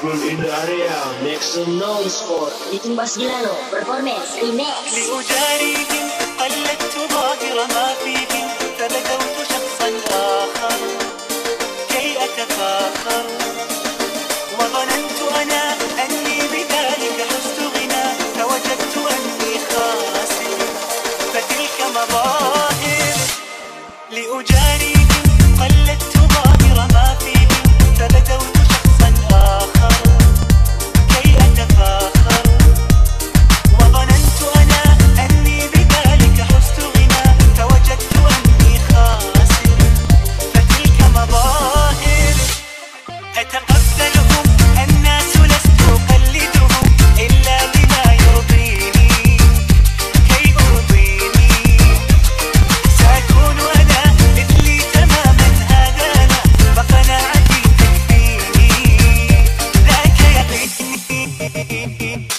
people in the area make some noise for Bikin Bas Gilano Performance Remix. لأجاريهم قلدت ظاهر ما فيهم فبدوت شخصا آخر كي أتفاخر وظننت أنا أني بذلك حزت غنى فوجدت أني خاسر فتلك مظاهر لأجاريهم قلدت ظاهر ما فيهم فبدوت شخصا آخر كي أتفاخر وظننت أنا أني بذلك حزت غنى فوجدت أني خاسر فتلك مظاهر أتقبلهم الناس لست أقلدهم إلا بما يرضيني كي أرضيني سأكون أنا مثلي تماما هذا أنا فقناعتي تكفيني ذاك يقيني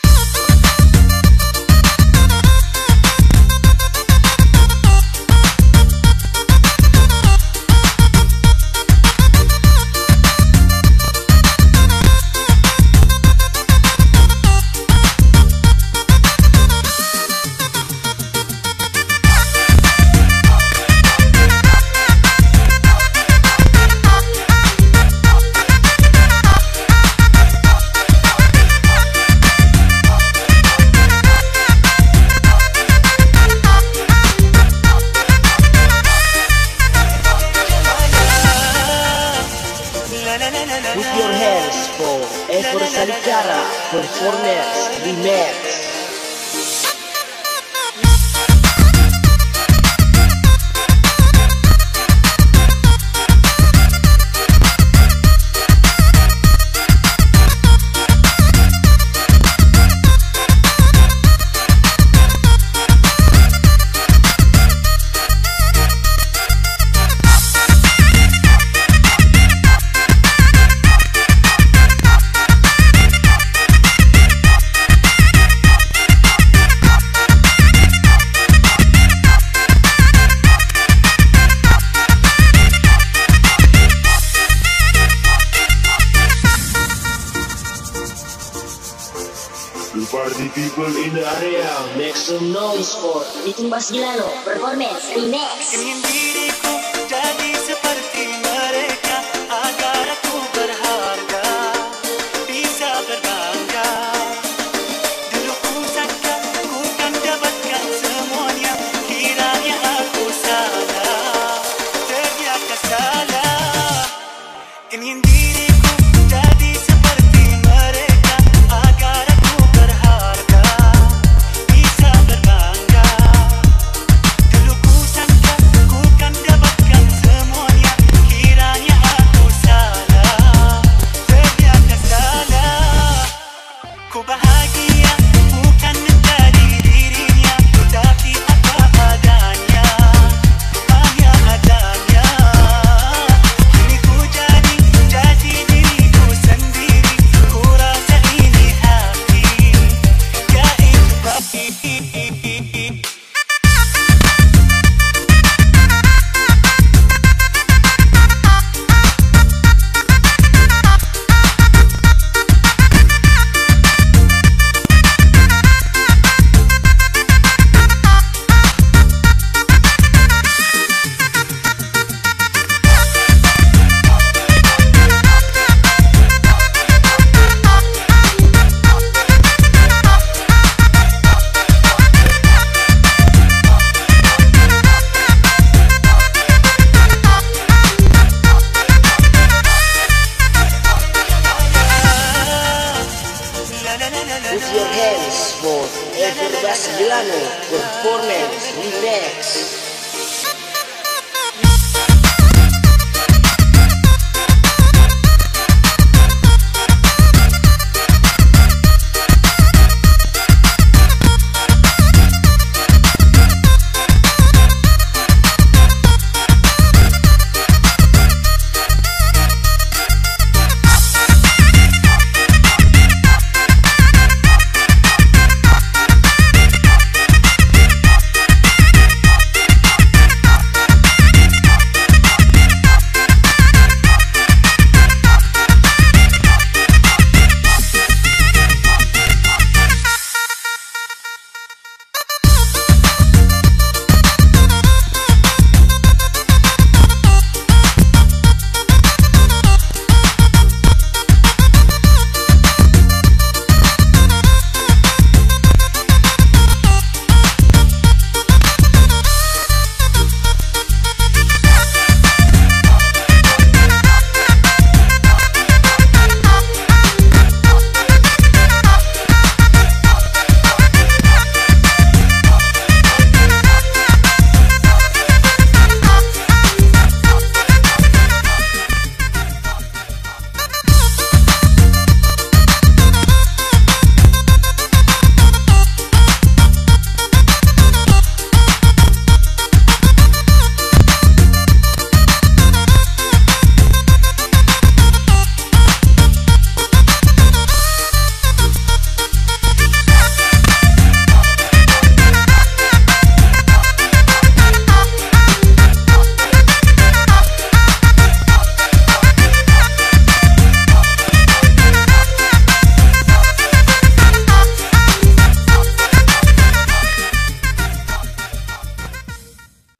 Put your hands for Ever Salikara Performance Remix. You party people in the area make some noise for Bikin Bas Gilano Performance Remix. Ingin diriku jadi seperti mereka agar aku berharga bisa berbangga. Dulu ku sangka ku kan dapatkan semuanya, kiranya aku salah, ternyata salah. Ingin diriku jadi seperti mereka agar aku berharga bisa berbangga. Dulu ku sangka ku kan dapatkan semuanya, kiranya aku salah, ternyata salah. Ku bahagia bukan menjadi dirinya, tapi apa adanya, hanya adanya. Kini ku jadi diriku sendiri, ku rasa ini hati, ya itu baik. Put your hands for Ever Bas Gilano Performance Remix.